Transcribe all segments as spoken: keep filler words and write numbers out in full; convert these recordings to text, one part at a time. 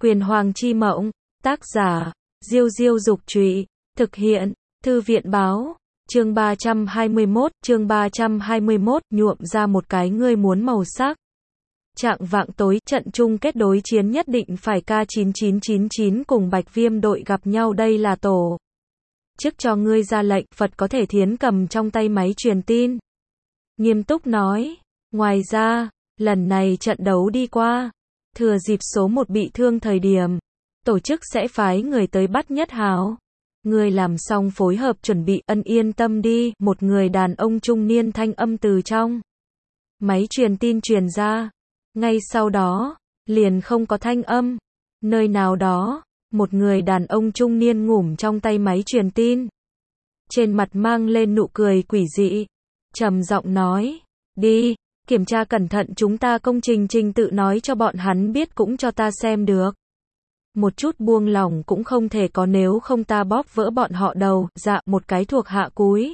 Quyền Hoàng Chi Mộng, tác giả, Diêu Diêu Dục Trụy, thực hiện, Thư viện Báo, chương ba trăm hai mươi mốt, chương ba trăm hai mươi mốt, nhuộm ra một cái ngươi muốn màu sắc. Chạng vạng tối, trận chung kết đối chiến nhất định phải K chín chín chín chín cùng Bạch Viêm đội gặp nhau, đây là tổ chức cho ngươi ra lệnh. Phật có thể thiến cầm trong tay máy truyền tin, nghiêm túc nói, ngoài ra, lần này trận đấu đi qua, thừa dịp số một bị thương thời điểm, tổ chức sẽ phái người tới bắt Nhất Hào. Ngươi làm xong phối hợp chuẩn bị, ân yên tâm đi, một người đàn ông trung niên thanh âm từ trong máy truyền tin truyền ra. Ngay sau đó, liền không có thanh âm. Nơi nào đó, một người đàn ông trung niên ngủm trong tay máy truyền tin. Trên mặt mang lên nụ cười quỷ dị. Trầm giọng nói, đi, kiểm tra cẩn thận chúng ta công trình trình tự nói cho bọn hắn biết cũng cho ta xem được. Một chút buông lỏng cũng không thể có, nếu không ta bóp vỡ bọn họ đầu. Dạ, một cái thuộc hạ cúi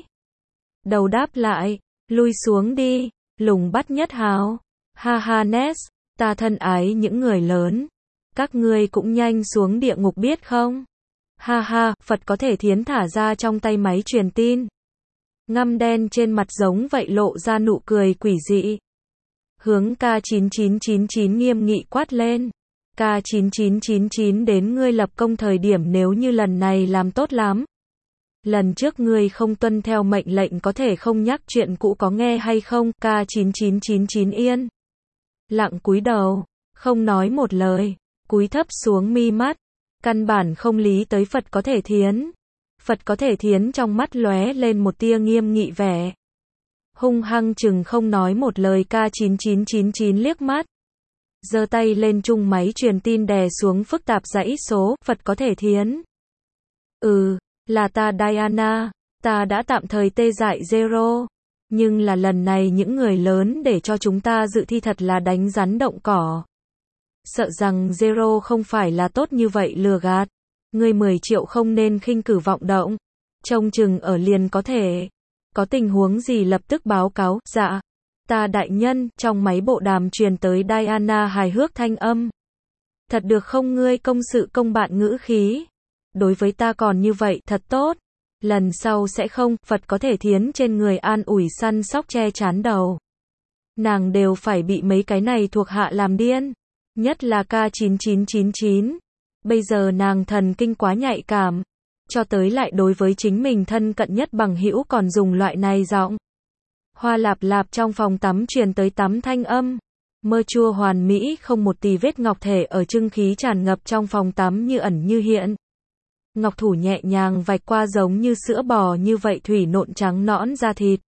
đầu đáp lại, lui xuống đi, lùng bắt Nhất Hào. Ha ha Ness, ta thân ái những người lớn, các ngươi cũng nhanh xuống địa ngục biết không? Ha ha, Phật có thể thiến thả ra trong tay máy truyền tin. Ngăm đen trên mặt giống vậy lộ ra nụ cười quỷ dị. Hướng K chín chín chín chín nghiêm nghị quát lên. K chín chín chín chín đến ngươi lập công thời điểm, nếu như lần này làm tốt lắm. Lần trước ngươi không tuân theo mệnh lệnh có thể không nhắc chuyện cũ, có nghe hay không? K chín chín chín chín yên lặng cúi đầu, không nói một lời, cúi thấp xuống mi mắt, căn bản không lý tới Phật có thể thiến. Phật có thể thiến trong mắt lóe lên một tia nghiêm nghị vẻ. Hung hăng chừng không nói một lời K chín chín chín chín liếc mắt. Giơ tay lên chung máy truyền tin đè xuống phức tạp dãy số. Phật có thể thiến. Ừ, là ta Diana, ta đã tạm thời tê dại Zero. Nhưng là lần này những người lớn để cho chúng ta dự thi thật là đánh rắn động cỏ. Sợ rằng Zero không phải là tốt như vậy lừa gạt. Ngươi mười triệu không nên khinh cử vọng động. Trông chừng ở liền có thể. Có tình huống gì lập tức báo cáo. Dạ, ta đại nhân. Trong máy bộ đàm truyền tới Diana hài hước thanh âm. Thật được không, ngươi công sự công bạn ngữ khí. Đối với ta còn như vậy, thật tốt. Lần sau sẽ không. Phật có thể thiến trên người an ủi săn sóc che chán đầu. Nàng đều phải bị mấy cái này thuộc hạ làm điên. Nhất là K chín chín chín chín. Bây giờ nàng thần kinh quá nhạy cảm. Cho tới lại đối với chính mình thân cận nhất bằng hữu còn dùng loại này giọng. Hoa lạp lạp trong phòng tắm truyền tới tắm thanh âm. Mơ chua hoàn mỹ không một tì vết ngọc thể ở trưng khí tràn ngập trong phòng tắm như ẩn như hiện. Ngọc thủ nhẹ nhàng vạch qua giống như sữa bò như vậy thủy nộn trắng nõn da thịt.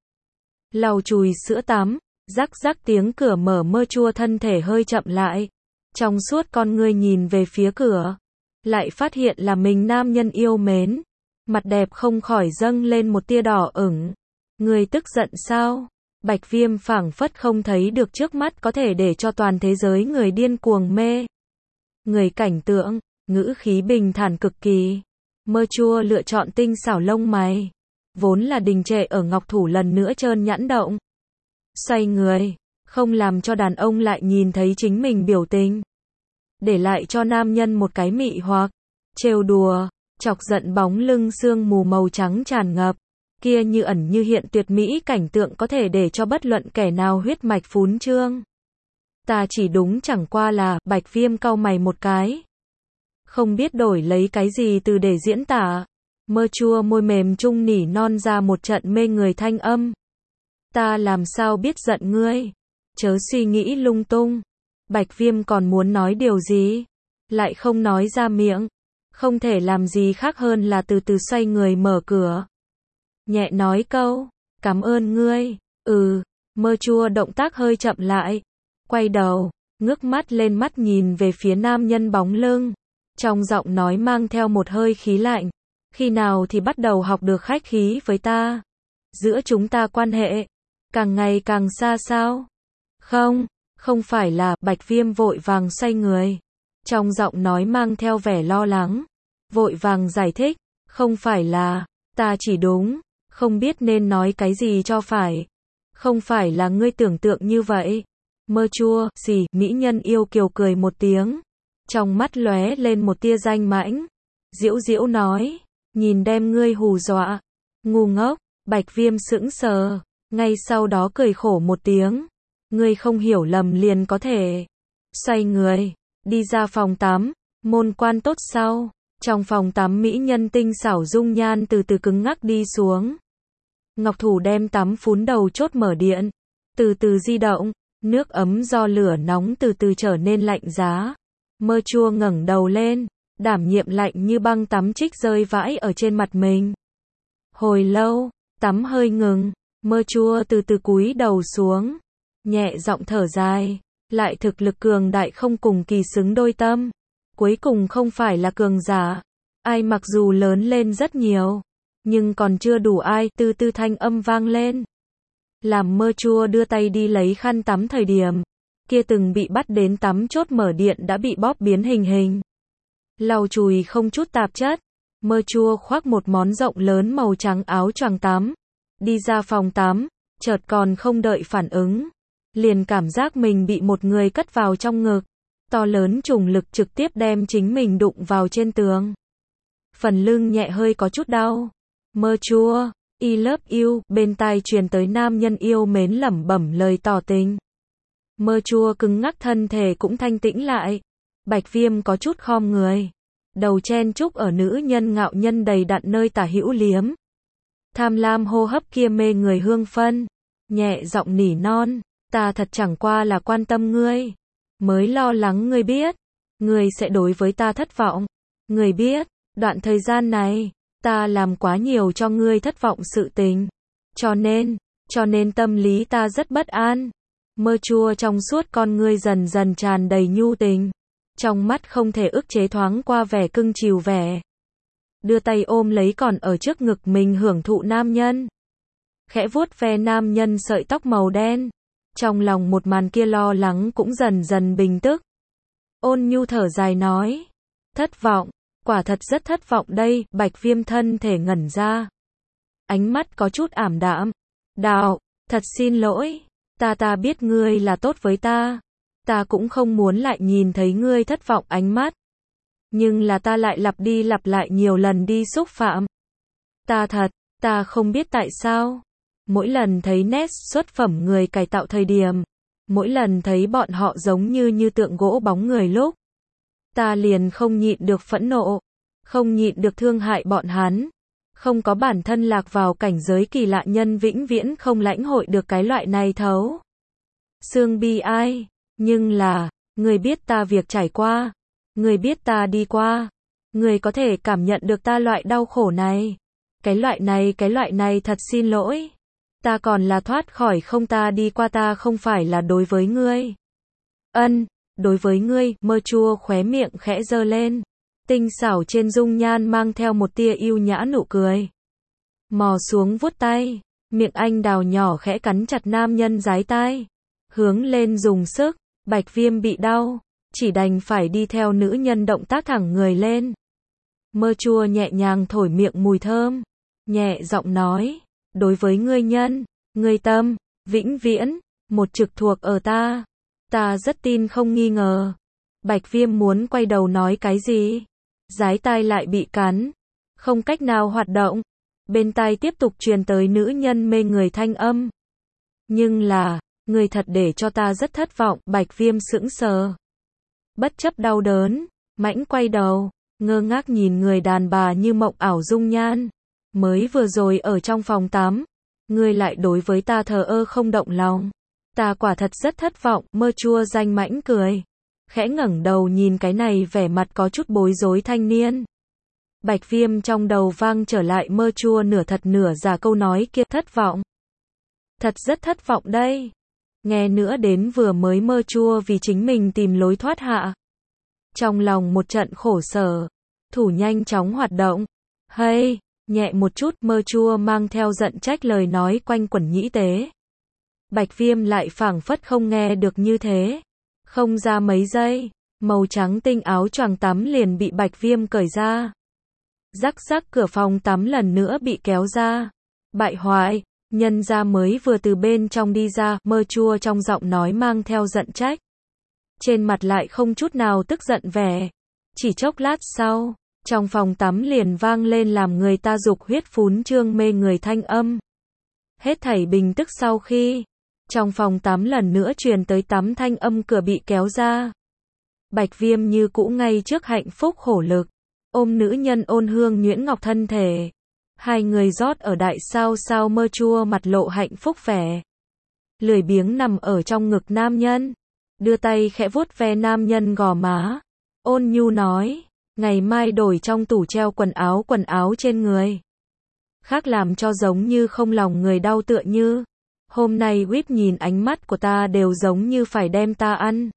Lau chùi sữa tắm, rắc rắc tiếng cửa mở, mơ chua thân thể hơi chậm lại. Trong suốt con ngươi nhìn về phía cửa. Lại phát hiện là mình nam nhân yêu mến. Mặt đẹp không khỏi dâng lên một tia đỏ ửng. Người tức giận sao? Bạch Viêm phảng phất không thấy được trước mắt có thể để cho toàn thế giới người điên cuồng mê. Người cảnh tượng, ngữ khí bình thản cực kỳ. Mơ chua lựa chọn tinh xảo lông mày. Vốn là đình trệ ở ngọc thủ lần nữa trơn nhẵn động. Xoay người, không làm cho đàn ông lại nhìn thấy chính mình biểu tình. Để lại cho nam nhân một cái mị hoặc, trêu đùa, chọc giận bóng lưng sương mù màu trắng tràn ngập. Kia như ẩn như hiện tuyệt mỹ cảnh tượng có thể để cho bất luận kẻ nào huyết mạch phún trương. Ta chỉ đúng chẳng qua là, Bạch Viêm cau mày một cái. Không biết đổi lấy cái gì từ để diễn tả. Mơ chua môi mềm trung nỉ non ra một trận mê người thanh âm. Ta làm sao biết giận ngươi? Chớ suy nghĩ lung tung. Bạch Viêm còn muốn nói điều gì? Lại không nói ra miệng. Không thể làm gì khác hơn là từ từ xoay người mở cửa. Nhẹ nói câu, cảm ơn ngươi. Ừ, mơ chua động tác hơi chậm lại. Quay đầu, ngước mắt lên mắt nhìn về phía nam nhân bóng lưng. Trong giọng nói mang theo một hơi khí lạnh. Khi nào thì bắt đầu học được khách khí với ta? Giữa chúng ta quan hệ càng ngày càng xa sao? Không, không phải là. Bạch Viêm vội vàng xoay người. Trong giọng nói mang theo vẻ lo lắng. Vội vàng giải thích. Không phải là, ta chỉ đúng không biết nên nói cái gì cho phải. Không phải là ngươi tưởng tượng như vậy. Mơ chua, xì, mỹ nhân yêu kiều cười một tiếng. Trong mắt lóe lên một tia danh mãnh. Diễu Diễu nói, nhìn đem ngươi hù dọa. Ngu ngốc, Bạch Viêm sững sờ, ngay sau đó cười khổ một tiếng. Ngươi không hiểu lầm liền có thể. Xoay người, đi ra phòng tắm, môn quan tốt sau. Trong phòng tắm mỹ nhân tinh xảo dung nhan từ từ cứng ngắc đi xuống. Ngọc thủ đem tắm phún đầu chốt mở điện, từ từ di động, nước ấm do lửa nóng từ từ trở nên lạnh giá. Mơ Chua ngẩng đầu lên, đảm nhiệm lạnh như băng tắm trích rơi vãi ở trên mặt mình. Hồi lâu, tắm hơi ngừng, Mơ Chua từ từ cúi đầu xuống, nhẹ giọng thở dài, lại thực lực cường đại không cùng kỳ xứng đôi tâm. Cuối cùng không phải là cường giả. Ai mặc dù lớn lên rất nhiều, nhưng còn chưa đủ ai, tư tư thanh âm vang lên. Làm Mơ Chua đưa tay đi lấy khăn tắm thời điểm, kia từng bị bắt đến tắm chốt mở điện đã bị bóp biến hình hình. Lau chùi không chút tạp chất, Mơ Chua khoác một món rộng lớn màu trắng áo choàng tắm, đi ra phòng tắm, chợt còn không đợi phản ứng, liền cảm giác mình bị một người cất vào trong ngực. To lớn trùng lực trực tiếp đem chính mình đụng vào trên tường. Phần lưng nhẹ hơi có chút đau. Mơ Chua, I love you, bên tai truyền tới nam nhân yêu mến lẩm bẩm lời tỏ tình. Mơ Chua cứng ngắc thân thể cũng thanh tĩnh lại. Bạch Viêm có chút khom người, đầu chen chúc ở nữ nhân ngạo nhân đầy đặn nơi tả hữu liếm. Tham lam hô hấp kia mê người hương phân, nhẹ giọng nỉ non, ta thật chẳng qua là quan tâm ngươi. Mới lo lắng ngươi biết, ngươi sẽ đối với ta thất vọng. Ngươi biết, đoạn thời gian này, ta làm quá nhiều cho ngươi thất vọng sự tình. Cho nên, cho nên tâm lý ta rất bất an. Mơ Chua trong suốt con ngươi dần dần tràn đầy nhu tình. Trong mắt không thể ức chế thoáng qua vẻ cưng chiều vẻ. Đưa tay ôm lấy còn ở trước ngực mình hưởng thụ nam nhân. Khẽ vuốt ve nam nhân sợi tóc màu đen. Trong lòng một màn kia lo lắng cũng dần dần bình tức. Ôn nhu thở dài nói. Thất vọng, quả thật rất thất vọng đây. Bạch Viêm thân thể ngẩn ra. Ánh mắt có chút ảm đạm. Đạo, thật xin lỗi. Ta ta biết ngươi là tốt với ta. Ta cũng không muốn lại nhìn thấy ngươi thất vọng ánh mắt. Nhưng là ta lại lặp đi lặp lại nhiều lần đi xúc phạm. Ta thật, ta không biết tại sao. Mỗi lần thấy nét xuất phẩm người cải tạo thời điểm, mỗi lần thấy bọn họ giống như như tượng gỗ bóng người lúc, ta liền không nhịn được phẫn nộ, không nhịn được thương hại bọn hắn. Không có bản thân lạc vào cảnh giới kỳ lạ nhân vĩnh viễn không lãnh hội được cái loại này thấu xương bi ai. Nhưng là, người biết ta việc trải qua, người biết ta đi qua, người có thể cảm nhận được ta loại đau khổ này. Cái loại này, cái loại này thật xin lỗi. Ta còn là thoát khỏi không, ta đi qua, ta không phải là đối với ngươi. Ân, đối với ngươi. Mơ Chua khóe miệng khẽ giơ lên, tinh xảo trên dung nhan mang theo một tia yêu nhã nụ cười. Mò xuống vuốt tay, miệng anh đào nhỏ khẽ cắn chặt nam nhân dái tai, hướng lên dùng sức. Bạch Viêm bị đau, chỉ đành phải đi theo nữ nhân động tác thẳng người lên. Mơ Chua nhẹ nhàng thổi miệng mùi thơm, nhẹ giọng nói, đối với ngươi nhân, ngươi tâm, vĩnh viễn, một trực thuộc ở ta. Ta rất tin không nghi ngờ. Bạch Viêm muốn quay đầu nói cái gì, dái tai lại bị cắn, không cách nào hoạt động. Bên tai tiếp tục truyền tới nữ nhân mê người thanh âm. Nhưng là, người thật để cho ta rất thất vọng. Bạch Viêm sững sờ, bất chấp đau đớn, mãnh quay đầu, ngơ ngác nhìn người đàn bà như mộng ảo dung nhan. Mới vừa rồi ở trong phòng tắm, ngươi lại đối với ta thờ ơ không động lòng. Ta quả thật rất thất vọng. Mơ Chua danh mãnh cười, khẽ ngẩng đầu nhìn cái này vẻ mặt có chút bối rối thanh niên. Bạch Viêm trong đầu vang trở lại Mơ Chua nửa thật nửa giả câu nói kia, thất vọng. Thật rất thất vọng đây. Nghe nữa đến vừa mới Mơ Chua vì chính mình tìm lối thoát hạ. Trong lòng một trận khổ sở, thủ nhanh chóng hoạt động. Hey, nhẹ một chút. Mơ Chua mang theo giận trách lời nói quanh quẩn nhĩ tế. Bạch Viêm lại phảng phất không nghe được như thế. Không ra mấy giây, màu trắng tinh áo choàng tắm liền bị Bạch Viêm cởi ra. Rắc rắc, cửa phòng tắm lần nữa bị kéo ra. Bại hoại, nhân ra mới vừa từ bên trong đi ra. Mơ Chua trong giọng nói mang theo giận trách. trên mặt lại không chút nào tức giận vẻ. Chỉ chốc lát sau, trong phòng tắm liền vang lên làm người ta dục huyết phún trương mê người thanh âm. Hết thảy bình tức sau khi, trong phòng tắm lần nữa truyền tới tắm thanh âm cửa bị kéo ra. Bạch Viêm như cũ ngay trước hạnh phúc khổ lực, ôm nữ nhân ôn hương nhuyễn ngọc thân thể. Hai người rót ở đại sao sao mơ chua mặt lộ hạnh phúc vẻ. Lười biếng nằm ở trong ngực nam nhân, đưa tay khẽ vuốt ve nam nhân gò má. Ôn nhu nói, ngày mai đổi trong tủ treo quần áo quần áo trên người. Khác làm cho giống như không lòng người đau tựa như. Hôm nay Whip nhìn ánh mắt của ta đều giống như phải đem ta ăn.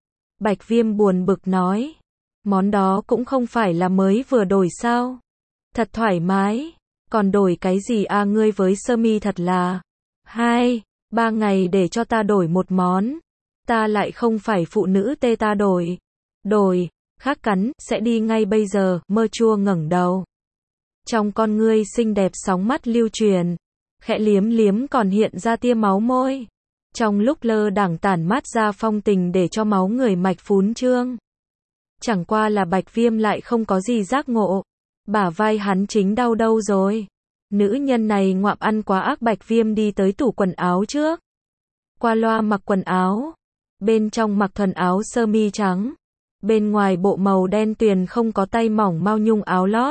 Bạch Viêm buồn bực nói, món đó cũng không phải là mới vừa đổi sao. Thật thoải mái, còn đổi cái gì à ngươi với sơ mi thật là. Hai, ba ngày để cho ta đổi một món. Ta lại không phải phụ nữ tê ta đổi. Đổi, khác cắn, sẽ đi ngay bây giờ, mơ chua ngẩng đầu. Trong con ngươi xinh đẹp sóng mắt lưu truyền, khẽ liếm liếm còn hiện ra tia máu môi. Trong lúc lơ đảng tản mát ra phong tình để cho máu người mạch phún trương. Chẳng qua là Bạch Viêm lại không có gì giác ngộ. Bả vai hắn chính đau đâu rồi. Nữ nhân này ngoạm ăn quá ác. Bạch Viêm đi tới tủ quần áo trước. Qua loa mặc quần áo. Bên trong mặc thuần áo sơ mi trắng. Bên ngoài bộ màu đen tuyền không có tay mỏng mao nhung áo lót.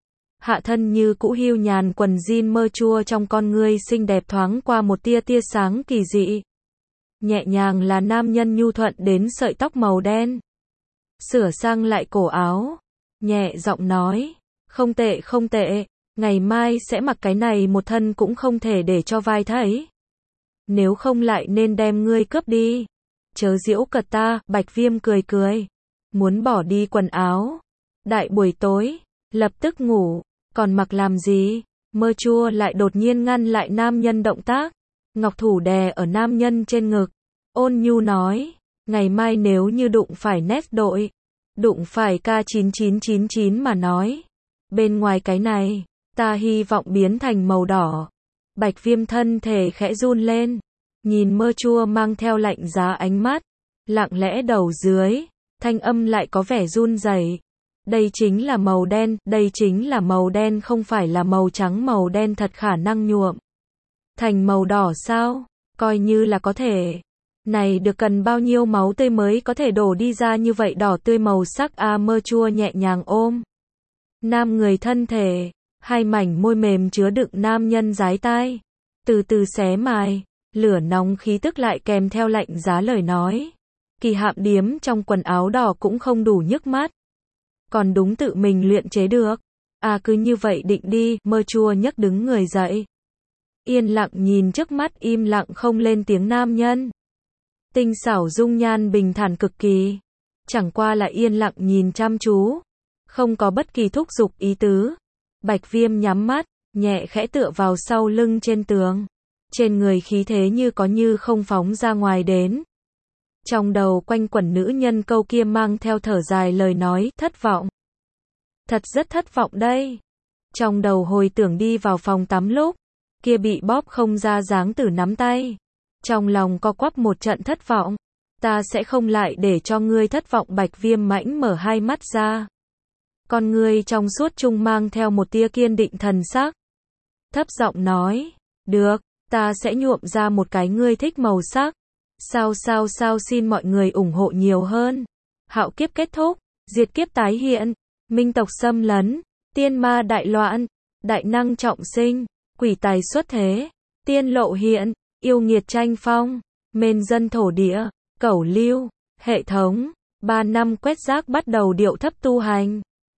Hạ thân như cũ hiu nhàn quần jean mơ chua trong con ngươi xinh đẹp thoáng qua một tia tia sáng kỳ dị. Nhẹ nhàng là nam nhân nhu thuận đến sợi tóc màu đen. Sửa sang lại cổ áo. Nhẹ giọng nói. Không tệ không tệ. Ngày mai sẽ mặc cái này một thân cũng không thể để cho vai thấy. Nếu không lại nên đem ngươi cướp đi. Chớ giễu cợt ta. Bạch Viêm cười cười. Muốn bỏ đi quần áo. Đại buổi tối. Lập tức ngủ. Còn mặc làm gì? Mơ chua lại đột nhiên ngăn lại nam nhân động tác. Ngọc thủ đè ở nam nhân trên ngực. Ôn nhu nói. Ngày mai nếu như đụng phải nét đội. Đụng phải K chín chín chín chín mà nói. Bên ngoài cái này. Ta hy vọng biến thành màu đỏ. Bạch Viêm thân thể khẽ run lên. Nhìn mơ chua mang theo lạnh giá ánh mắt. Lặng lẽ đầu dưới. Thanh âm lại có vẻ run rẩy. Đây chính là màu đen, đây chính là màu đen không phải là màu trắng màu đen thật khả năng nhuộm. Thành màu đỏ sao? Coi như là có thể. Này được cần bao nhiêu máu tươi mới có thể đổ đi ra như vậy đỏ tươi màu sắc a mơ chua nhẹ nhàng ôm. Nam người thân thể, hai mảnh môi mềm chứa đựng nam nhân dái tai. Từ từ xé mài, lửa nóng khí tức lại kèm theo lạnh giá lời nói. Kỳ hạm điếm trong quần áo đỏ cũng không đủ nhức mắt. Còn đúng tự mình luyện chế được. À cứ như vậy định đi, mơ chua nhấc đứng người dậy. Yên lặng nhìn trước mắt im lặng không lên tiếng nam nhân. Tinh xảo dung nhan bình thản cực kỳ. Chẳng qua là yên lặng nhìn chăm chú. Không có bất kỳ thúc giục ý tứ. Bạch Viêm nhắm mắt, nhẹ khẽ tựa vào sau lưng trên tường. Trên người khí thế như có như không phóng ra ngoài đến. Trong đầu quanh quẩn nữ nhân câu kia mang theo thở dài lời nói, thất vọng. Thật rất thất vọng đây. Trong đầu hồi tưởng đi vào phòng tắm lúc, kia bị bóp không ra dáng tử nắm tay. Trong lòng co quắp một trận thất vọng. Ta sẽ không lại để cho ngươi thất vọng. Bạch Viêm mãnh mở hai mắt ra. Con ngươi trong suốt trung mang theo một tia kiên định thần sắc. Thấp giọng nói, được, ta sẽ nhuộm ra một cái ngươi thích màu sắc. Sao sao sao xin mọi người ủng hộ nhiều hơn. Hạo kiếp kết thúc, diệt kiếp tái hiện, minh tộc xâm lấn, tiên ma đại loạn, đại năng trọng sinh, quỷ tài xuất thế, tiên lộ hiện, yêu nghiệt tranh phong, mên dân thổ địa, cẩu lưu, hệ thống, ba năm quét rác bắt đầu điệu thấp tu hành.